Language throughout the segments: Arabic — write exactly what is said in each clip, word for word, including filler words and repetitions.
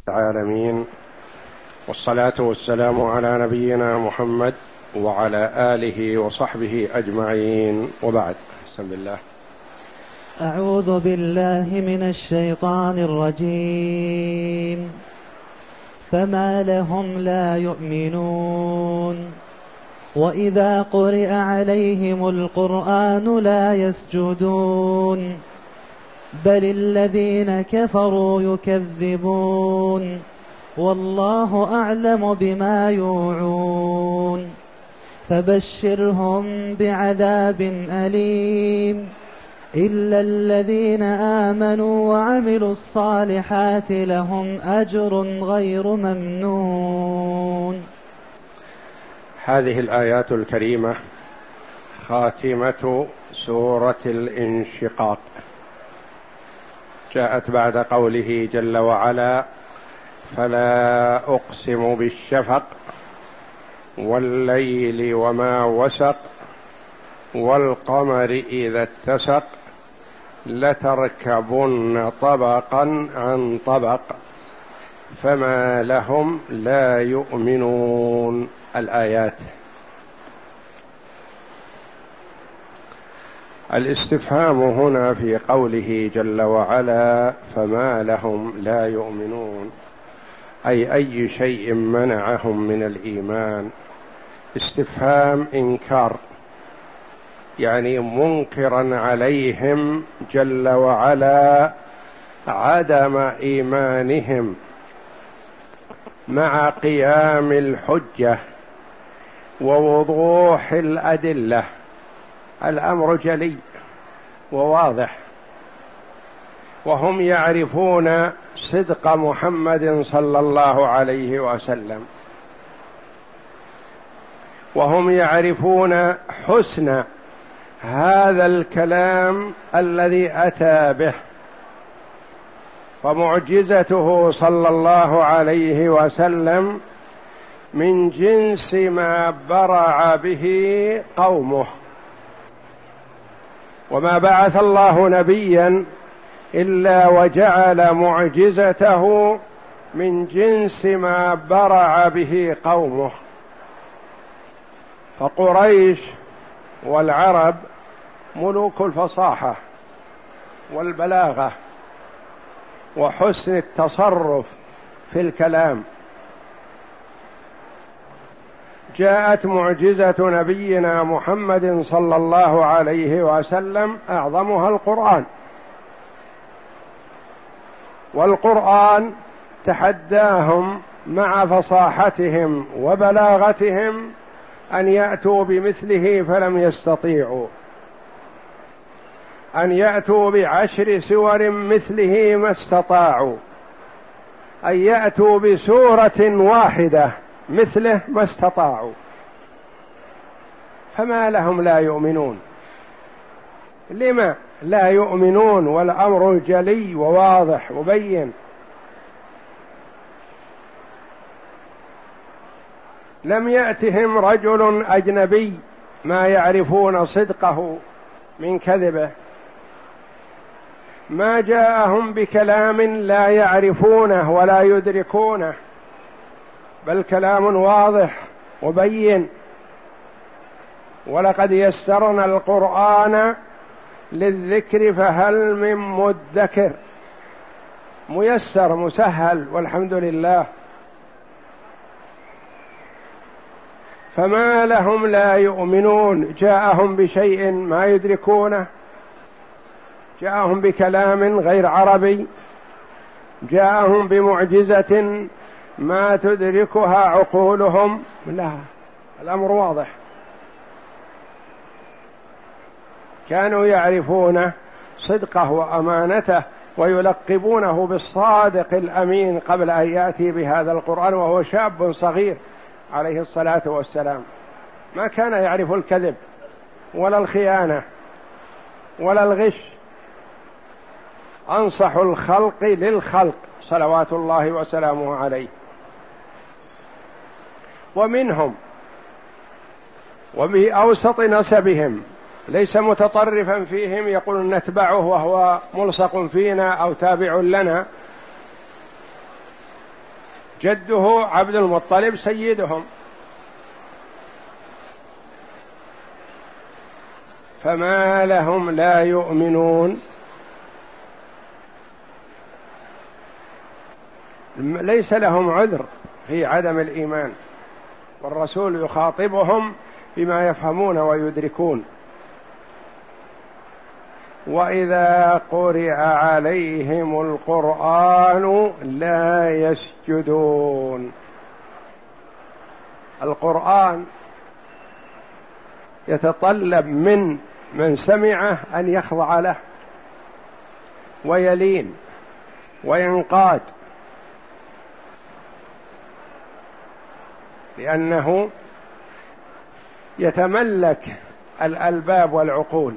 العالمين، والصلاة والسلام على نبينا محمد وعلى آله وصحبه أجمعين، وبعد. بسم الله. أعوذ بالله من الشيطان الرجيم. فما لهم لا يؤمنون وإذا قرئ عليهم القرآن لا يسجدون بل الذين كفروا يكذبون والله أعلم بما يوعون فبشرهم بعذاب أليم إلا الذين آمنوا وعملوا الصالحات لهم أجر غير ممنون. هذه الآيات الكريمة خاتمة سورة الانشقاق، جاءت بعد قوله جل وعلا: فلا أقسم بالشفق والليل وما وسق والقمر إذا اتسق لتركبن طبقا عن طبق فما لهم لا يؤمنون. الآيات. الاستفهام هنا في قوله جل وعلا فما لهم لا يؤمنون، أي أي شيء منعهم من الإيمان. استفهام إنكار، يعني منكرا عليهم جل وعلا عدم إيمانهم مع قيام الحجة ووضوح الأدلة. الأمر جلي وواضح، وهم يعرفون صدق محمد صلى الله عليه وسلم، وهم يعرفون حسن هذا الكلام الذي أتى به، فمعجزته صلى الله عليه وسلم من جنس ما برع به قومه، وما بعث الله نبيا إلا وجعل معجزته من جنس ما برع به قومه. فقريش والعرب ملوك الفصاحة والبلاغة وحسن التصرف في الكلام. جاءت معجزة نبينا محمد صلى الله عليه وسلم أعظمها القرآن، والقرآن تحداهم مع فصاحتهم وبلاغتهم أن يأتوا بمثله فلم يستطيعوا، أن يأتوا بعشر سور مثله ما استطاعوا، أن يأتوا بسورة واحدة مثله ما استطاعوا. فما لهم لا يؤمنون؟ لما لا يؤمنون والأمر جلي وواضح وبين؟ لم يأتهم رجل أجنبي ما يعرفون صدقه من كذبه، ما جاءهم بكلام لا يعرفونه ولا يدركونه، بل كلام واضح وبين. ولقد يسرنا القرآن للذكر فهل من مدكر، ميسر مسهل والحمد لله. فما لهم لا يؤمنون، جاءهم بشيء ما يدركونه، جاءهم بكلام غير عربي، جاءهم بمعجزة ما تدركها عقولهم، لا، الأمر واضح. كانوا يعرفون صدقه وأمانته ويلقبونه بالصادق الأمين قبل أن يأتي بهذا القرآن وهو شاب صغير عليه الصلاة والسلام، ما كان يعرف الكذب ولا الخيانة ولا الغش. أنصح الخلق للخلق صلوات الله وسلامه عليه. ومنهم وبأوسط نسبهم، ليس متطرفا فيهم يقول نتبعه وهو ملصق فينا أو تابع لنا، جده عبد المطلب سيدهم، فما لهم لا يؤمنون؟ ليس لهم عذر في عدم الإيمان، والرسول يخاطبهم بما يفهمون ويدركون. وإذا قرئ عليهم القرآن لا يسجدون. القرآن يتطلب من من سمعه أن يخضع له ويلين وينقاد، لأنه يتملك الألباب والعقول.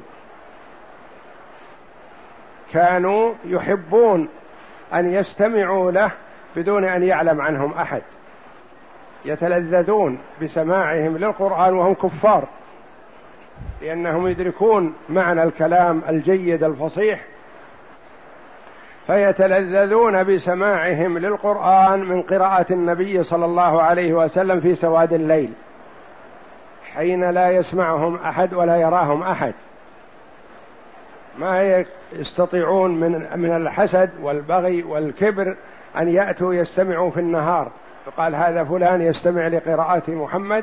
كانوا يحبون أن يستمعوا له بدون أن يعلم عنهم أحد، يتلذذون بسماعهم للقرآن وهم كفار، لأنهم يدركون معنى الكلام الجيد الفصيح، فيتلذذون بسماعهم للقرآن من قراءة النبي صلى الله عليه وسلم في سواد الليل، حين لا يسمعهم أحد ولا يراهم أحد. ما يستطيعون من من الحسد والبغي والكبر أن يأتوا يستمعوا في النهار، فقال هذا فلان يستمع لقراءة محمد،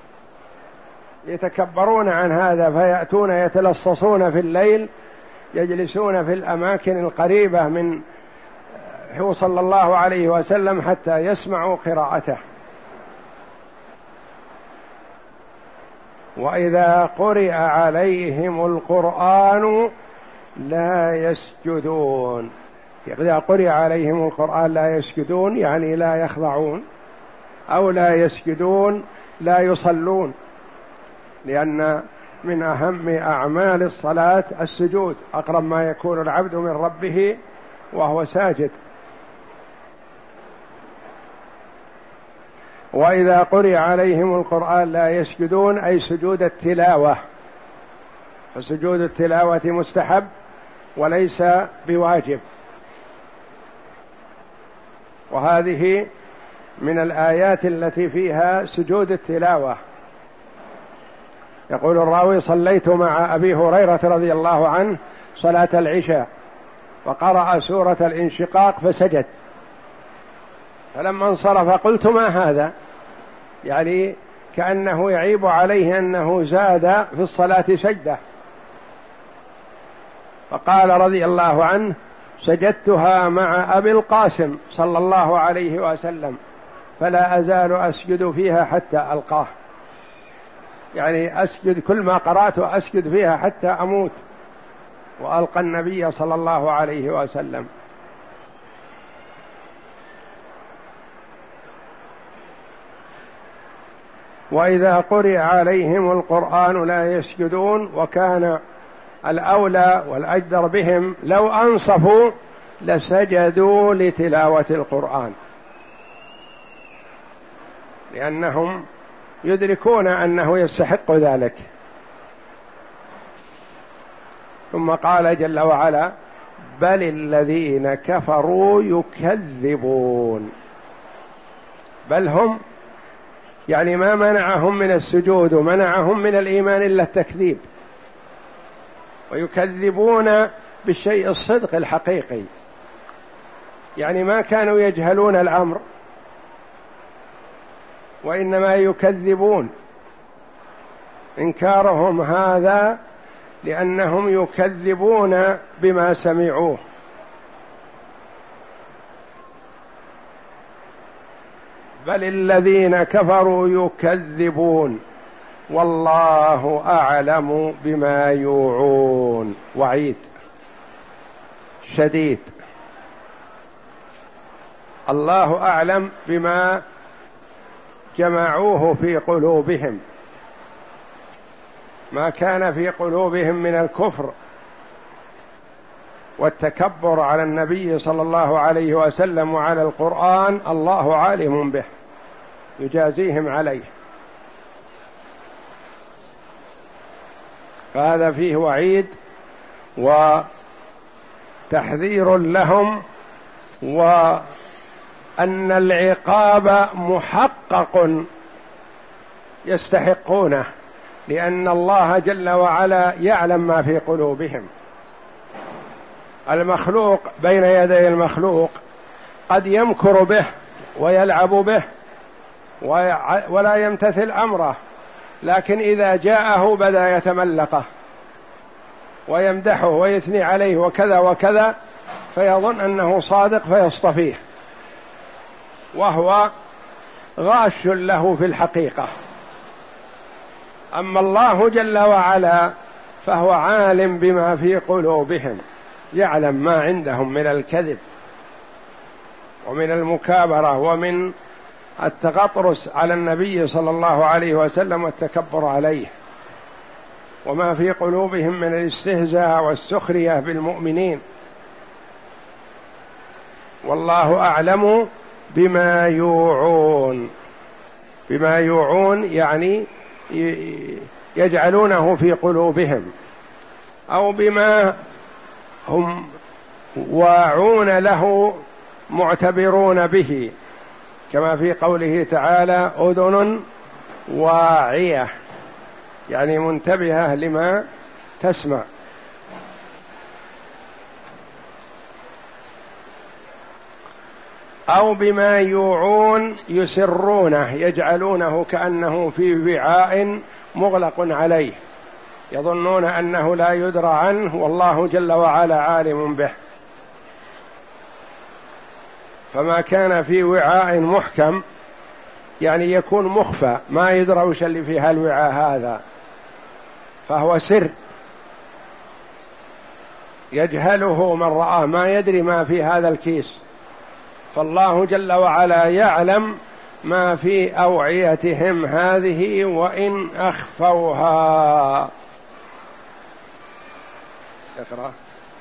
يتكبرون عن هذا فيأتون يتلصصون في الليل، يجلسون في الأماكن القريبة من هو صلى الله عليه وسلم حتى يسمعوا قراءته. وإذا قرئ عليهم القرآن لا يسجدون. إذا قرئ عليهم القرآن لا يسجدون يعني لا يخضعون، أو لا يسجدون لا يصلون، لأن من أهم أعمال الصلاة السجود، أقرب ما يكون العبد من ربه وهو ساجد. وإذا قرئ عليهم القرآن لا يسجدون أي سجود التلاوة، فسجود التلاوة مستحب وليس بواجب. وهذه من الآيات التي فيها سجود التلاوة. يقول الراوي: صليت مع أبي هريرة رضي الله عنه صلاة العشاء فقرأ سورة الانشقاق فسجد، فلما انصرف قلت: ما هذا؟ يعني كأنه يعيب عليه أنه زاد في الصلاة سجدة، فقال رضي الله عنه: سجدتها مع أبي القاسم صلى الله عليه وسلم فلا أزال أسجد فيها حتى ألقاه، يعني أسجد كل ما قرأت أسجد فيها حتى أموت وألقى النبي صلى الله عليه وسلم. وإذا قرئ عليهم القرآن لا يسجدون. وكان الأولى والأجدر بهم لو أنصفوا لسجدوا لتلاوة القرآن، لأنهم يدركون أنه يستحق ذلك. ثم قال جل وعلا: بل الذين كفروا يكذبون. بل هم يعني ما منعهم من السجود ومنعهم من الإيمان إلا التكذيب، ويكذبون بالشيء الصدق الحقيقي، يعني ما كانوا يجهلون الأمر وإنما يكذبون. إنكارهم هذا لأنهم يكذبون بما سمعوه. بل الذين كفروا يكذبون والله أعلم بما يوعون. وعيد شديد، الله أعلم بما جمعوه في قلوبهم، ما كان في قلوبهم من الكفر والتكبر على النبي صلى الله عليه وسلم وعلى القرآن، الله عالم به يجازيهم عليه. فهذا فيه وعيد وتحذير لهم أن العقاب محقق يستحقونه، لأن الله جل وعلا يعلم ما في قلوبهم. المخلوق بين يدي المخلوق قد يمكر به ويلعب به ولا يمتثل أمره، لكن إذا جاءه بدأ يتملقه ويمدحه ويثني عليه وكذا وكذا، فيظن أنه صادق فيصطفيه، وهو غاش له في الحقيقة. أما الله جل وعلا فهو عالم بما في قلوبهم، يعلم ما عندهم من الكذب ومن المكابرة ومن التغطرس على النبي صلى الله عليه وسلم والتكبر عليه، وما في قلوبهم من الاستهزاء والسخرية بالمؤمنين. والله أعلم بما يوعون. بما يوعون يعني يجعلونه في قلوبهم، أو بما هم واعون له معتبرون به، كما في قوله تعالى أذن واعية، يعني منتبهة لما تسمع. أو بما يوعون يسرونه، يجعلونه كأنه في وعاء مغلق عليه، يظنون أنه لا يدرى عنه والله جل وعلا عالم به. فما كان في وعاء محكم يعني يكون مخفى، ما يدرى وش اللي في هالوعاء هذا، فهو سر يجهله من رآه، ما يدري ما في هذا الكيس. فالله جل وعلا يعلم ما في أوعيتهم هذه وإن أخفوها. اقرأ.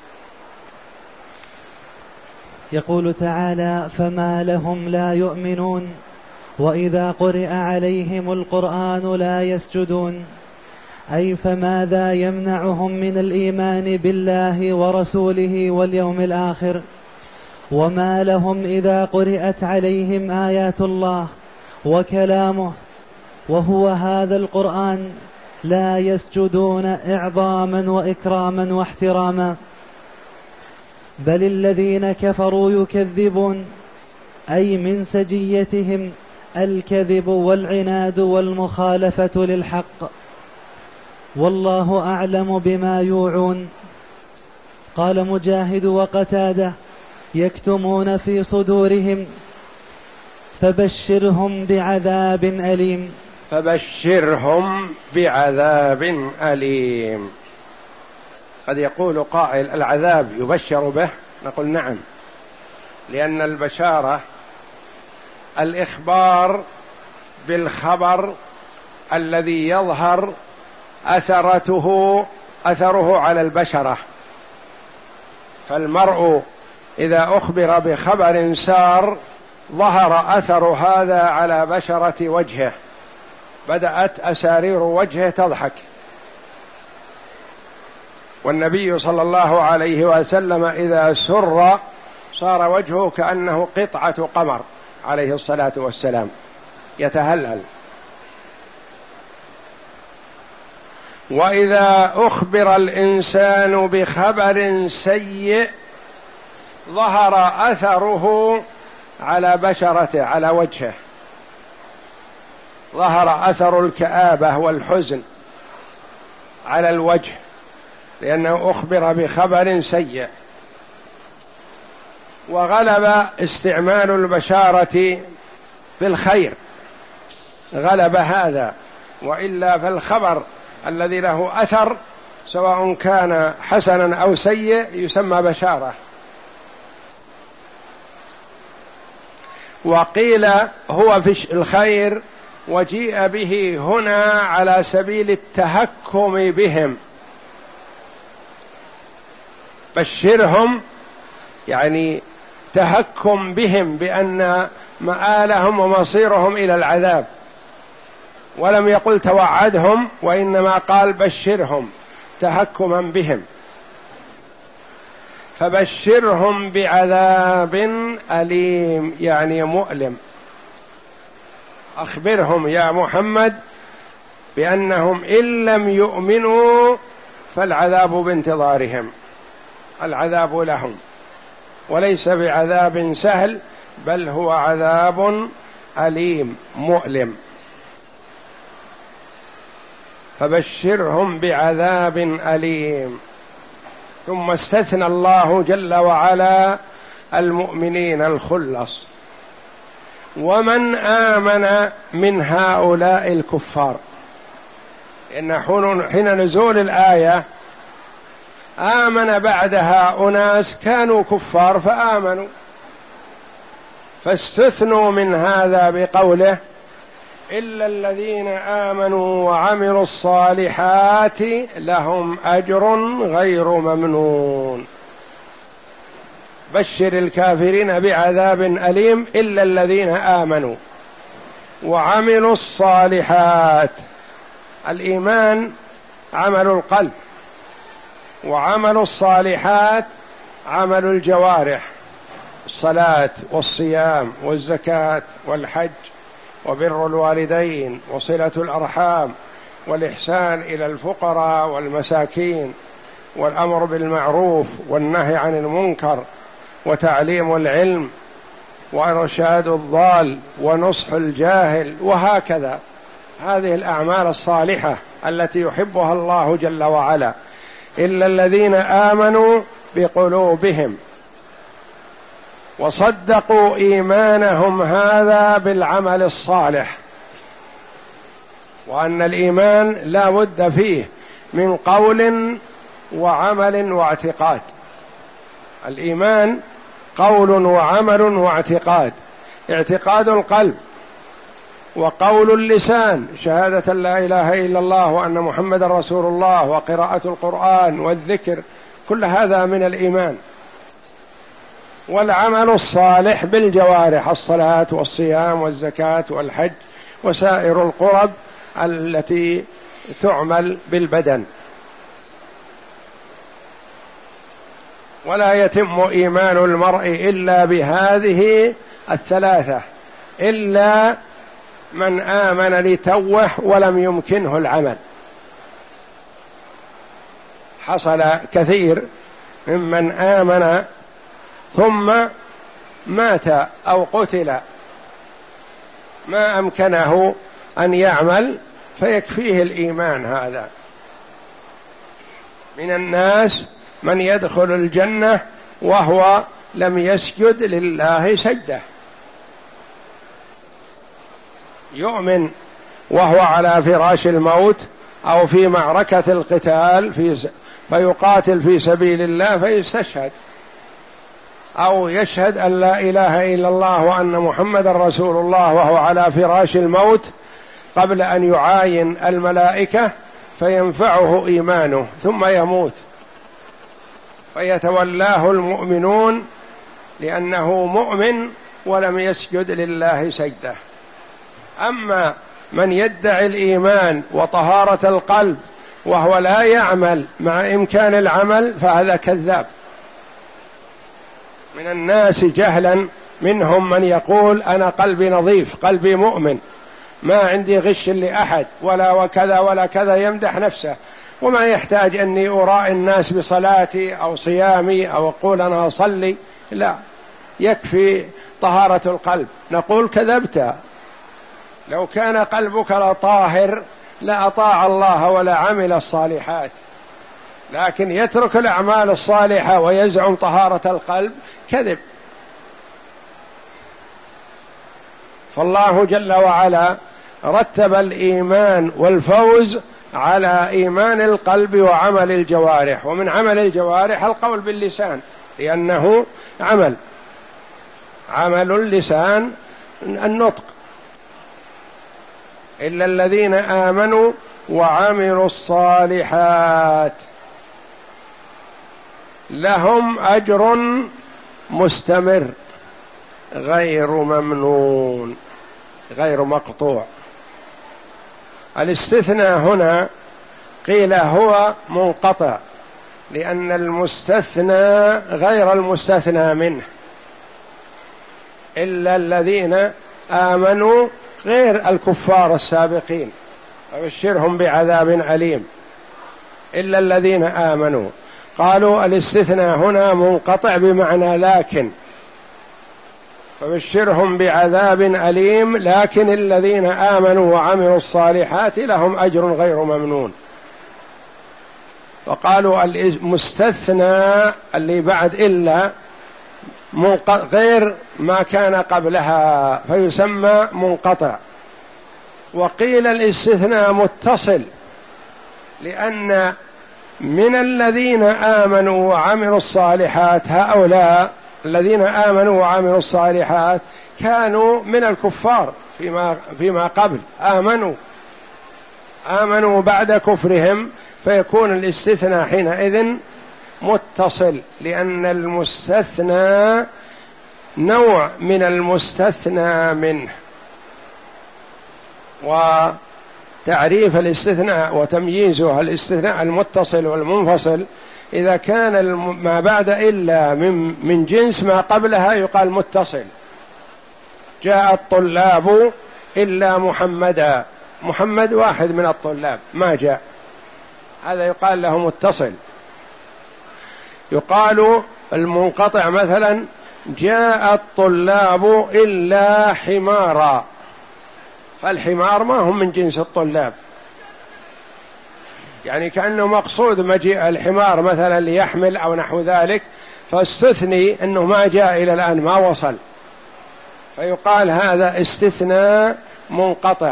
يقول تعالى: فما لهم لا يؤمنون وإذا قرئ عليهم القرآن لا يسجدون، أي فماذا يمنعهم من الإيمان بالله ورسوله واليوم الآخر؟ وما لهم إذا قرئت عليهم آيات الله وكلامه وهو هذا القرآن لا يسجدون إعظاما وإكراما واحتراما، بل الذين كفروا يكذبون، أي من سجيتهم الكذب والعناد والمخالفة للحق. والله أعلم بما يوعون. قال مجاهد وقتادة: يكتمون في صدورهم، فبشرهم بعذاب أليم. فبشرهم بعذاب أليم. قد يقول قائل: العذاب يبشر به؟ نقول نعم، لأن البشارة الإخبار بالخبر الذي يظهر أثرته أثره على البشرة. فالمرء إذا أخبر بخبر سار ظهر أثر هذا على بشرة وجهه، بدأت أسارير وجهه تضحك. والنبي صلى الله عليه وسلم إذا سر صار وجهه كأنه قطعة قمر عليه الصلاة والسلام، يتهلل. وإذا أخبر الإنسان بخبر سيء ظهر أثره على بشرته، على وجهه، ظهر أثر الكآبة والحزن على الوجه، لأنه أخبر بخبر سيء. وغلب استعمال البشارة بالخير، غلب هذا، وإلا فالخبر الذي له أثر سواء كان حسنا أو سيء يسمى بشارة. وقيل هو في الخير، وجيء به هنا على سبيل التهكم بهم. بشرهم يعني تهكم بهم بأن مآلهم ومصيرهم إلى العذاب، ولم يقل توعدهم، وإنما قال بشرهم تهكما بهم. فبشرهم بعذاب أليم يعني مؤلم. أخبرهم يا محمد بأنهم إن لم يؤمنوا فالعذاب بانتظارهم، العذاب لهم، وليس بعذاب سهل بل هو عذاب أليم مؤلم. فبشرهم بعذاب أليم. ثم استثنى الله جل وعلا المؤمنين الخلص، ومن آمن من هؤلاء الكفار، إن حين نزول الآية آمن بعدها أناس كانوا كفار فآمنوا، فاستثنوا من هذا بقوله إلا الذين آمنوا وعملوا الصالحات لهم أجر غير ممنون. بشر الكافرين بعذاب أليم إلا الذين آمنوا وعملوا الصالحات. الإيمان عمل القلب، وعمل الصالحات عمل الجوارح، الصلاة والصيام والزكاة والحج وبر الوالدين وصلة الأرحام والإحسان إلى الفقراء والمساكين والأمر بالمعروف والنهي عن المنكر وتعليم العلم وإرشاد الضال ونصح الجاهل، وهكذا هذه الأعمال الصالحة التي يحبها الله جل وعلا. إلا الذين آمنوا بقلوبهم وصدقوا إيمانهم هذا بالعمل الصالح، وأن الإيمان لا بد فيه من قول وعمل واعتقاد. الإيمان قول وعمل واعتقاد، اعتقاد القلب وقول اللسان شهادة لا إله إلا الله وأن محمد رسول الله وقراءة القرآن والذكر، كل هذا من الإيمان. والعمل الصالح بالجوارح، الصلاة والصيام والزكاة والحج وسائر القرب التي تعمل بالبدن. ولا يتم إيمان المرء إلا بهذه الثلاثة، إلا من آمن لتوه ولم يمكنه العمل. حصل كثير ممن آمن ثم مات أو قتل ما أمكنه أن يعمل فيكفيه الإيمان. هذا من الناس من يدخل الجنة وهو لم يسجد لله سجدة، يؤمن وهو على فراش الموت أو في معركة القتال في فيقاتل في سبيل الله فيستشهد، أو يشهد أن لا إله إلا الله وأن محمد رسول الله وهو على فراش الموت قبل أن يعاين الملائكة فينفعه إيمانه ثم يموت فيتولاه المؤمنون لأنه مؤمن ولم يسجد لله سجدة. أما من يدعي الإيمان وطهارة القلب وهو لا يعمل مع إمكان العمل فهذا كذاب. من الناس جهلا منهم من يقول أنا قلبي نظيف، قلبي مؤمن، ما عندي غش لأحد ولا وكذا ولا كذا، يمدح نفسه وما يحتاج أني أراعي الناس بصلاتي أو صيامي أو أقول أنا أصلي، لا، يكفي طهارة القلب. نقول كذبت، لو كان قلبك لطاهر لأطاع الله ولا عمل الصالحات، لكن يترك الأعمال الصالحة ويزعم طهارة القلب كذب. فالله جل وعلا رتب الإيمان والفوز على إيمان القلب وعمل الجوارح، ومن عمل الجوارح القول باللسان لأنه عمل، عمل اللسان النطق. إلا الذين آمنوا وعملوا الصالحات لهم أجر مستمر غير ممنون غير مقطوع. الاستثناء هنا قيل هو منقطع، لأن المستثنى غير المستثنى منه، إلا الذين آمنوا غير الكفار السابقين فبشرهم بعذاب أليم، إلا الذين آمنوا. قالوا الاستثناء هنا منقطع بمعنى لكن، فبشرهم بعذاب أليم، لكن الذين آمنوا وعملوا الصالحات لهم أجر غير ممنون. وقالوا المستثنى اللي بعد إلا غير ما كان قبلها فيسمى منقطع. وقيل الاستثناء متصل، لأن من الذين آمنوا وعملوا الصالحات هؤلاء الذين آمنوا وعملوا الصالحات كانوا من الكفار فيما فيما قبل، آمنوا آمنوا بعد كفرهم، فيكون الاستثناء حينئذ متصل، لأن المستثنى نوع من المستثنى منه. وتعريف الاستثناء وتمييزه الاستثناء المتصل والمنفصل، إذا كان ما بعد إلا من من جنس ما قبلها يقال متصل. جاء الطلاب إلا محمدا، محمد واحد من الطلاب ما جاء، هذا يقال له متصل. يقال المنقطع مثلا جاء الطلاب إلا حمارا، فالحمار ما هم من جنس الطلاب، يعني كأنه مقصود مجيء الحمار مثلا ليحمل أو نحو ذلك، فاستثني أنه ما جاء إلى الآن ما وصل، فيقال هذا استثناء منقطع،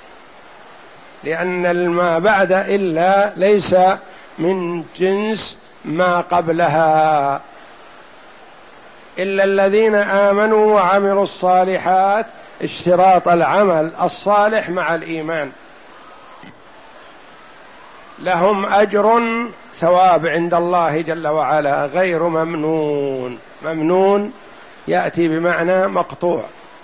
لأن ما بعد إلا ليس من جنس ما قبلها. إلا الذين آمنوا وعملوا الصالحات، اشتراط العمل الصالح مع الإيمان، لهم أجر ثواب عند الله جل وعلا غير ممنون. ممنون يأتي بمعنى مقطوع،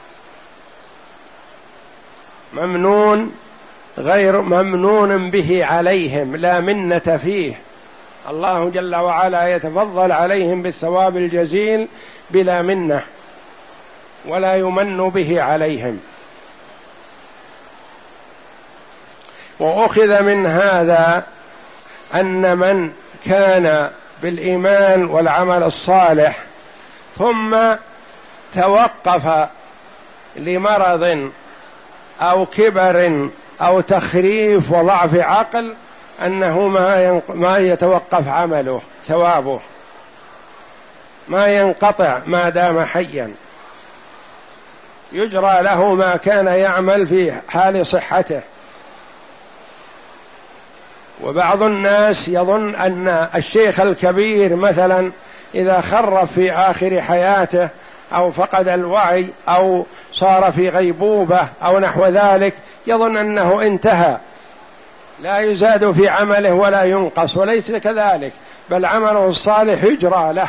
ممنون غير ممنون به عليهم، لا منة فيه، الله جل وعلا يتفضل عليهم بالثواب الجزيل بلا منة، ولا يمن به عليهم. وأخذ من هذا أن من كان بالإيمان والعمل الصالح ثم توقف لمرض أو كبر أو تخريف وضعف عقل، أنه ما ما يتوقف عمله، ثوابه ما ينقطع ما دام حيا، يجرى له ما كان يعمل في حال صحته. وبعض الناس يظن أن الشيخ الكبير مثلا إذا خرف في آخر حياته أو فقد الوعي أو صار في غيبوبة أو نحو ذلك، يظن أنه انتهى، لا يزاد في عمله ولا ينقص، وليس كذلك، بل عمله الصالح يجرى له،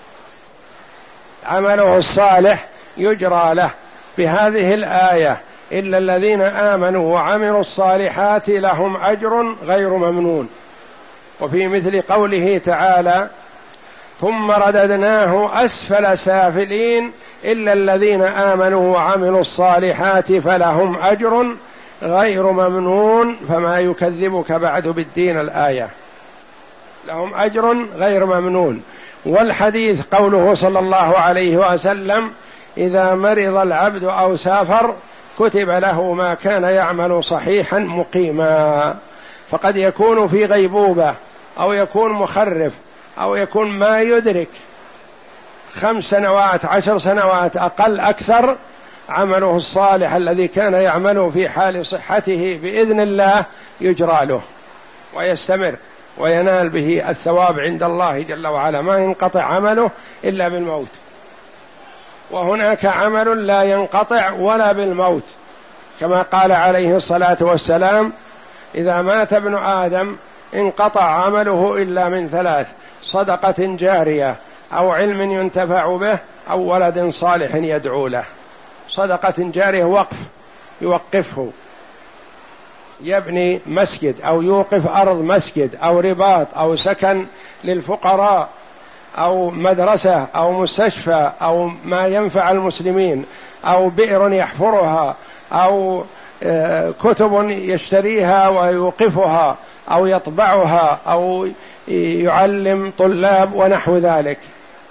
عمله الصالح يجرى له بهذه الآية: إلا الذين آمنوا وعملوا الصالحات لهم أجر غير ممنون. وفي مثل قوله تعالى: ثم رددناه أسفل سافلين إلا الذين آمنوا وعملوا الصالحات فلهم أجر غير ممنون فما يكذبك بعد بالدين. الآية لهم أجر غير ممنون. والحديث قوله صلى الله عليه وسلم: إذا مرض العبد أو سافر كتب له ما كان يعمل صحيحا مقيما. فقد يكون في غيبوبة أو يكون مخرف أو يكون ما يدرك خمس سنوات عشر سنوات أقل أكثر، عمله الصالح الذي كان يعمله في حال صحته بإذن الله يجرى له ويستمر وينال به الثواب عند الله جل وعلا، ما ينقطع عمله إلا بالموت. وهناك عمل لا ينقطع ولا بالموت، كما قال عليه الصلاة والسلام: إذا مات ابن آدم انقطع عمله إلا من ثلاث: صدقة جارية أو علم ينتفع به أو ولد صالح يدعو له. صدقة جارية وقف يوقفه، يبني مسجد أو يوقف أرض مسجد أو رباط أو سكن للفقراء أو مدرسة أو مستشفى أو ما ينفع المسلمين أو بئر يحفرها أو كتب يشتريها ويوقفها أو يطبعها أو يعلم طلاب ونحو ذلك،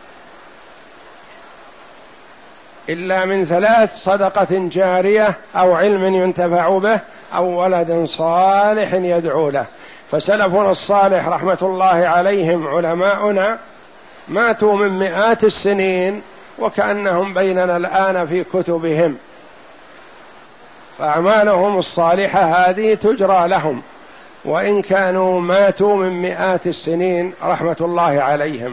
إلا من ثلاث: صدقة جارية أو علم ينتفع به أو ولد صالح يدعو له. فسلفنا الصالح رحمة الله عليهم علماؤنا ماتوا من مئات السنين وكأنهم بيننا الآن في كتبهم، فأعمالهم الصالحة هذه تجرى لهم وإن كانوا ماتوا من مئات السنين رحمة الله عليهم.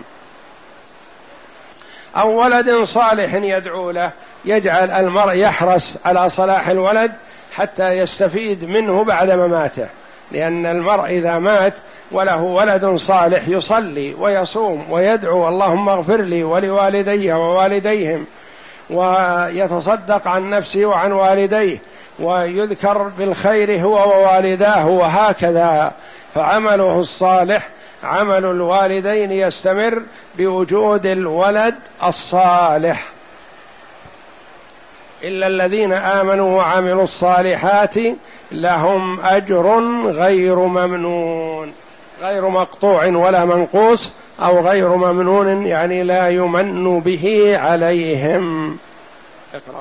أو ولد صالح يدعو له، يجعل المرء يحرص على صلاح الولد حتى يستفيد منه بعد مماته، لأن المرء إذا مات وله ولد صالح يصلي ويصوم ويدعو اللهم اغفر لي ولوالدي ووالديهم، ويتصدق عن نفسه وعن والديه، ويذكر بالخير هو ووالداه، وهكذا. فعمله الصالح عمل الوالدين يستمر بوجود الولد الصالح. إلا الذين آمنوا وعملوا الصالحات لهم أجر غير ممنون، غير مقطوع ولا منقوص، أو غير ممنون يعني لا يمن به عليهم. اقرأ.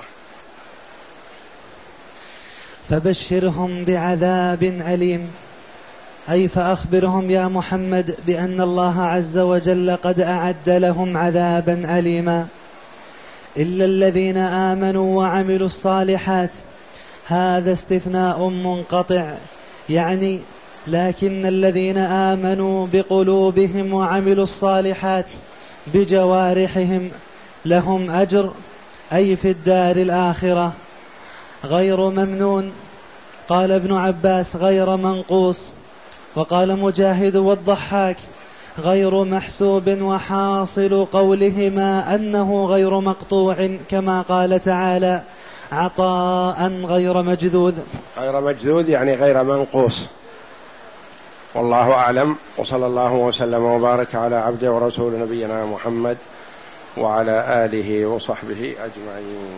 فبشرهم بعذاب أليم، أي فأخبرهم يا محمد بأن الله عز وجل قد أعد لهم عذابا أليما. إلا الذين آمنوا وعملوا الصالحات، هذا استثناء منقطع، يعني لكن الذين آمنوا بقلوبهم وعملوا الصالحات بجوارحهم لهم أجر، أي في الدار الآخرة، غير ممنون. قال ابن عباس غير منقوص، وقال مجاهد والضحاك غير محسوب، وحاصل قولهما أنه غير مقطوع، كما قال تعالى عطاء غير مجذوذ. غير مجذوذ يعني غير منقوص. والله أعلم، وصلى الله وسلم وبارك على عبده ورسول نبينا محمد وعلى آله وصحبه أجمعين.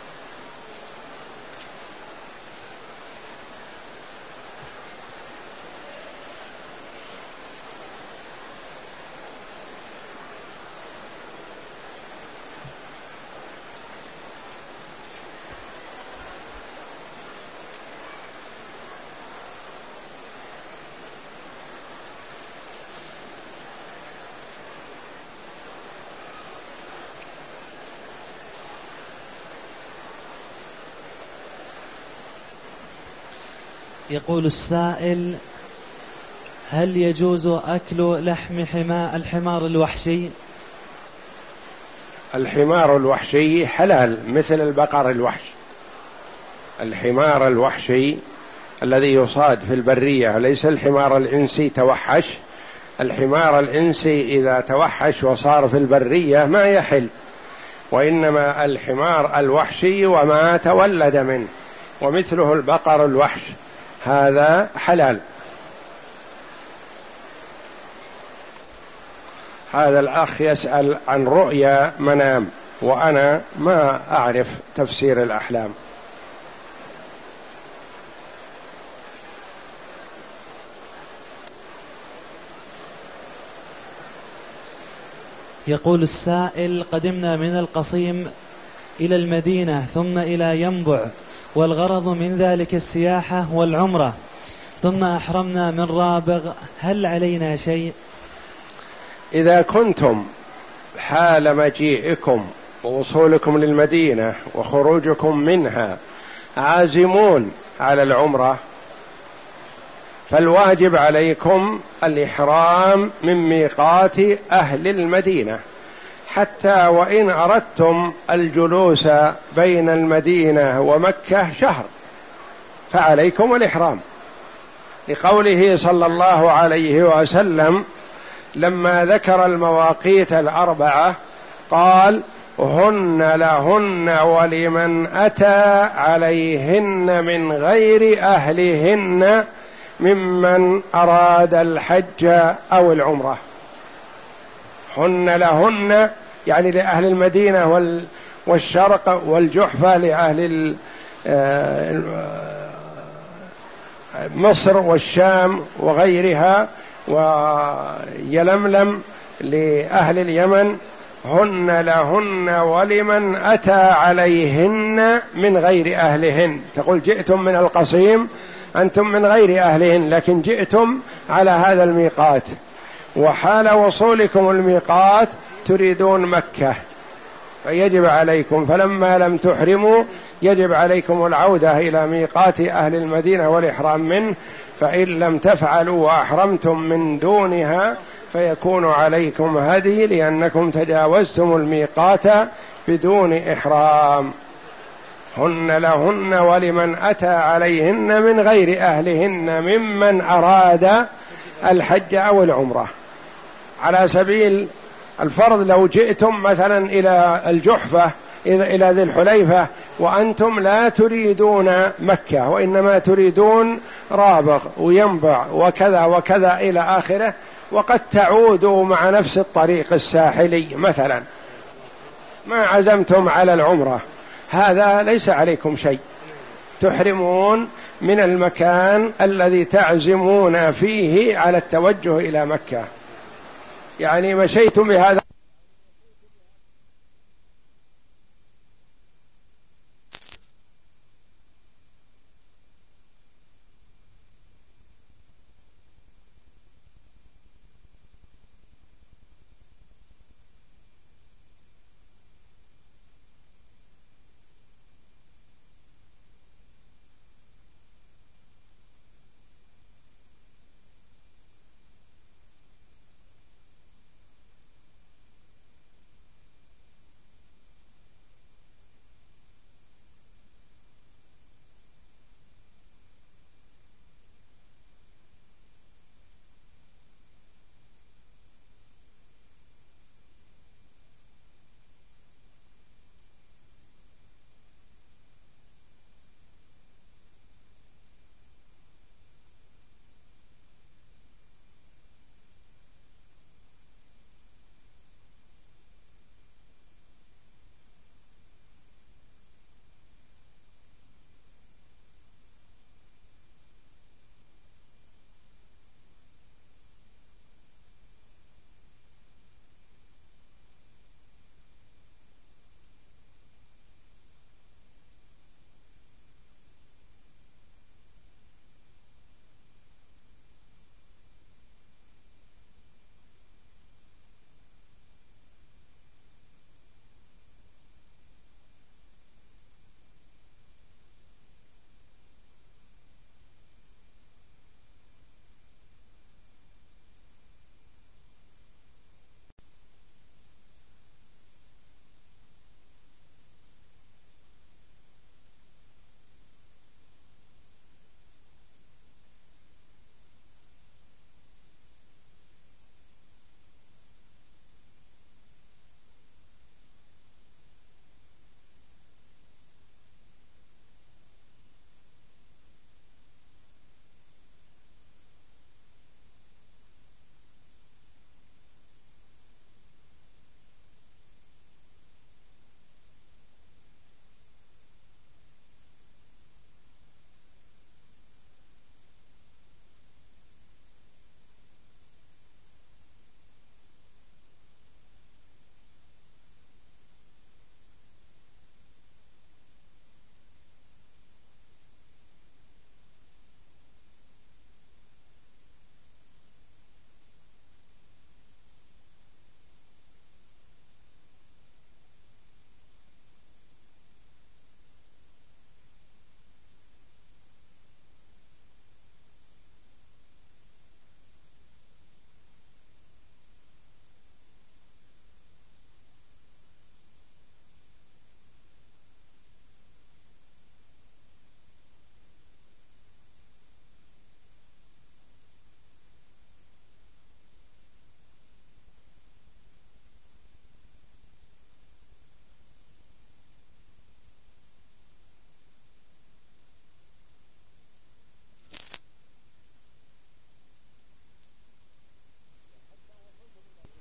يقول السائل: هل يجوز أكل لحم حمار الحمار الوحشي؟ الحمار الوحشي حلال مثل البقر الوحش. الحمار الوحشي الذي يصاد في البرية، ليس الحمار الإنسي توحش. الحمار الإنسي إذا توحش وصار في البرية ما يحل، وإنما الحمار الوحشي وما تولد منه، ومثله البقر الوحش هذا حلال. هذا الأخ يسأل عن رؤيا منام، وأنا ما أعرف تفسير الأحلام. يقول السائل: قدمنا من القصيم إلى المدينة ثم إلى ينبع، والغرض من ذلك السياحة والعمرة، ثم أحرمنا من رابغ، هل علينا شيء؟ إذا كنتم حال مجيئكم ووصولكم للمدينة وخروجكم منها عازمون على العمرة، فالواجب عليكم الإحرام من ميقات أهل المدينة، حتى وإن أردتم الجلوس بين المدينة ومكة شهر فعليكم الإحرام، لقوله صلى الله عليه وسلم لما ذكر المواقيت الأربعة قال: هن لهن ولمن أتى عليهن من غير أهلهن ممن أراد الحج أو العمرة. هن لهن يعني لأهل المدينة والشرق والجحفة، لأهل مصر والشام وغيرها، ويلملم لأهل اليمن. هن لهن ولمن أتى عليهن من غير أهلهن. تقول جئتم من القصيم، أنتم من غير أهلهن لكن جئتم على هذا الميقات، وحال وصولكم الميقات تريدون مكة فيجب عليكم، فلما لم تحرموا يجب عليكم العودة إلى ميقات أهل المدينة والإحرام منه، فإن لم تفعلوا وأحرمتم من دونها فيكون عليكم هدي لأنكم تجاوزتم الميقات بدون إحرام. هن لهن ولمن أتى عليهن من غير أهلهن ممن أراد الحج أو العمرة. على سبيل الفرض لو جئتم مثلا إلى الجحفة إلى ذي الحليفة وأنتم لا تريدون مكة وإنما تريدون رابغ وينبع وكذا وكذا إلى آخره، وقد تعودوا مع نفس الطريق الساحلي مثلا، ما عزمتم على العمرة، هذا ليس عليكم شيء، تحرمون من المكان الذي تعزمون فيه على التوجه إلى مكة. يعني مشيتم بهذا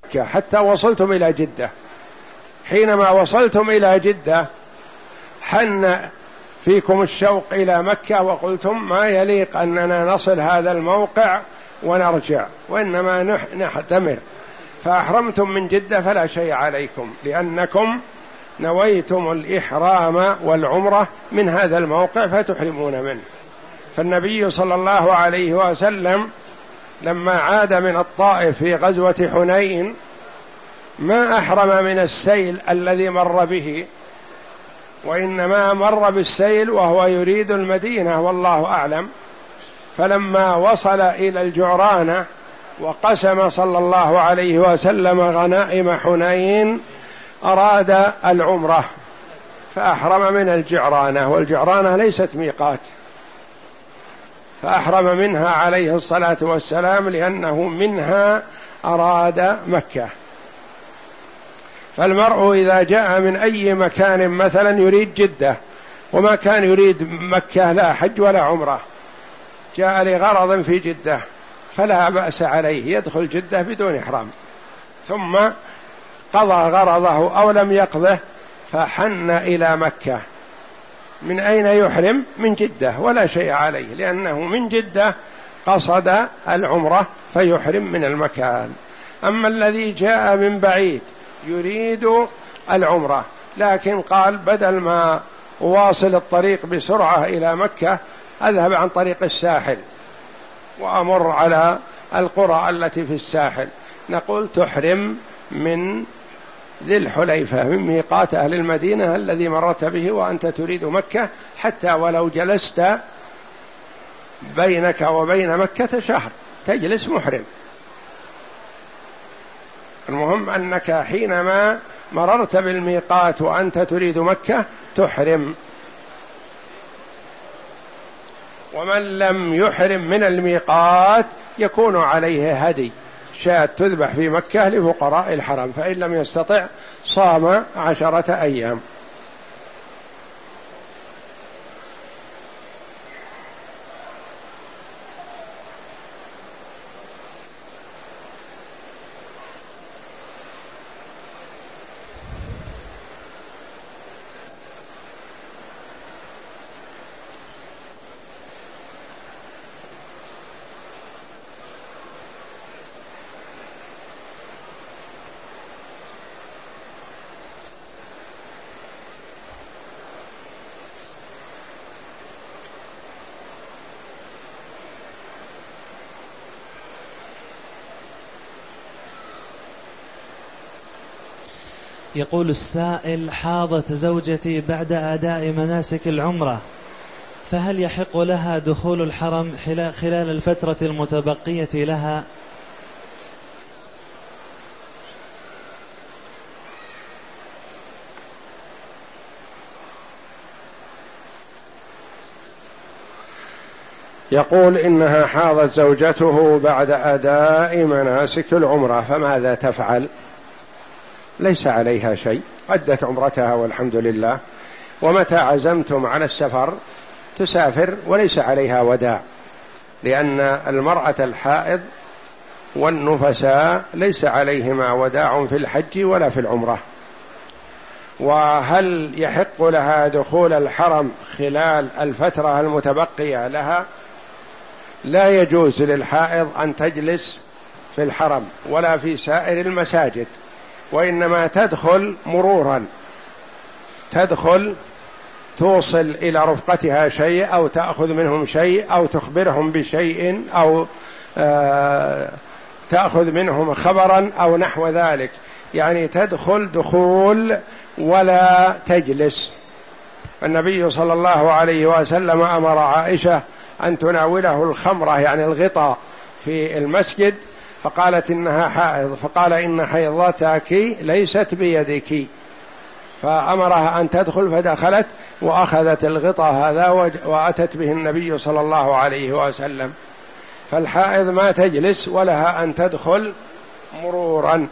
حتى وصلتم إلى جدة. حينما وصلتم إلى جدة حن فيكم الشوق إلى مكة وقلتم ما يليق أننا نصل هذا الموقع ونرجع، وإنما نحتمر، فأحرمتم من جدة فلا شيء عليكم، لأنكم نويتم الإحرام والعمرة من هذا الموقع فتحرمون منه. فالنبي صلى الله عليه وسلم لما عاد من الطائف في غزوة حنين ما أحرم من السيل الذي مر به، وإنما مر بالسيل وهو يريد المدينة والله أعلم. فلما وصل إلى الجعرانة وقسم صلى الله عليه وسلم غنائم حنين أراد العمرة فأحرم من الجعرانة، والجعرانة ليست ميقات، فأحرم منها عليه الصلاة والسلام لأنه منها أراد مكة. فالمرء إذا جاء من أي مكان مثلا يريد جدة وما كان يريد مكة لا حج ولا عمرة، جاء لغرض في جدة فلا بأس عليه يدخل جدة بدون إحرام، ثم قضى غرضه أو لم يقضه فحن إلى مكة. من أين يحرم؟ من جدة، ولا شيء عليه لأنه من جدة قصد العمرة فيحرم من المكان. أما الذي جاء من بعيد يريد العمرة لكن قال بدل ما أواصل الطريق بسرعة إلى مكة أذهب عن طريق الساحل وأمر على القرى التي في الساحل، نقول تحرم من ذي الحليفة من ميقات أهل المدينة الذي مرت به وأنت تريد مكة، حتى ولو جلست بينك وبين مكة شهر تجلس محرم. المهم أنك حينما مررت بالميقات وأنت تريد مكة تحرم. ومن لم يحرم من الميقات يكون عليه هدي، شاة تذبح في مكة لفقراء الحرم، فإن لم يستطع صام عشرة أيام. يقول السائل: حاضت زوجتي بعد أداء مناسك العمرة، فهل يحق لها دخول الحرم خلال الفترة المتبقية لها؟ يقول إنها حاضت زوجته بعد أداء مناسك العمرة فماذا تفعل؟ ليس عليها شيء، أدت عمرتها والحمد لله، ومتى عزمتم على السفر تسافر وليس عليها وداع، لأن المرأة الحائض والنفساء ليس عليهما وداع في الحج ولا في العمرة. وهل يحق لها دخول الحرم خلال الفترة المتبقية لها؟ لا يجوز للحائض أن تجلس في الحرم ولا في سائر المساجد، وإنما تدخل مرورا، تدخل توصل إلى رفقتها شيء أو تأخذ منهم شيء أو تخبرهم بشيء أو آه تأخذ منهم خبرا أو نحو ذلك، يعني تدخل دخول ولا تجلس. النبي صلى الله عليه وسلم أمر عائشة أن تناوله الخمرة يعني الغطاء في المسجد، فقالت إنها حائض، فقال إن حيضتك ليست بيدك، فأمرها أن تدخل فدخلت وأخذت الغطاء هذا وأتت به النبي صلى الله عليه وسلم. فالحائض ما تجلس ولها أن تدخل مرورا.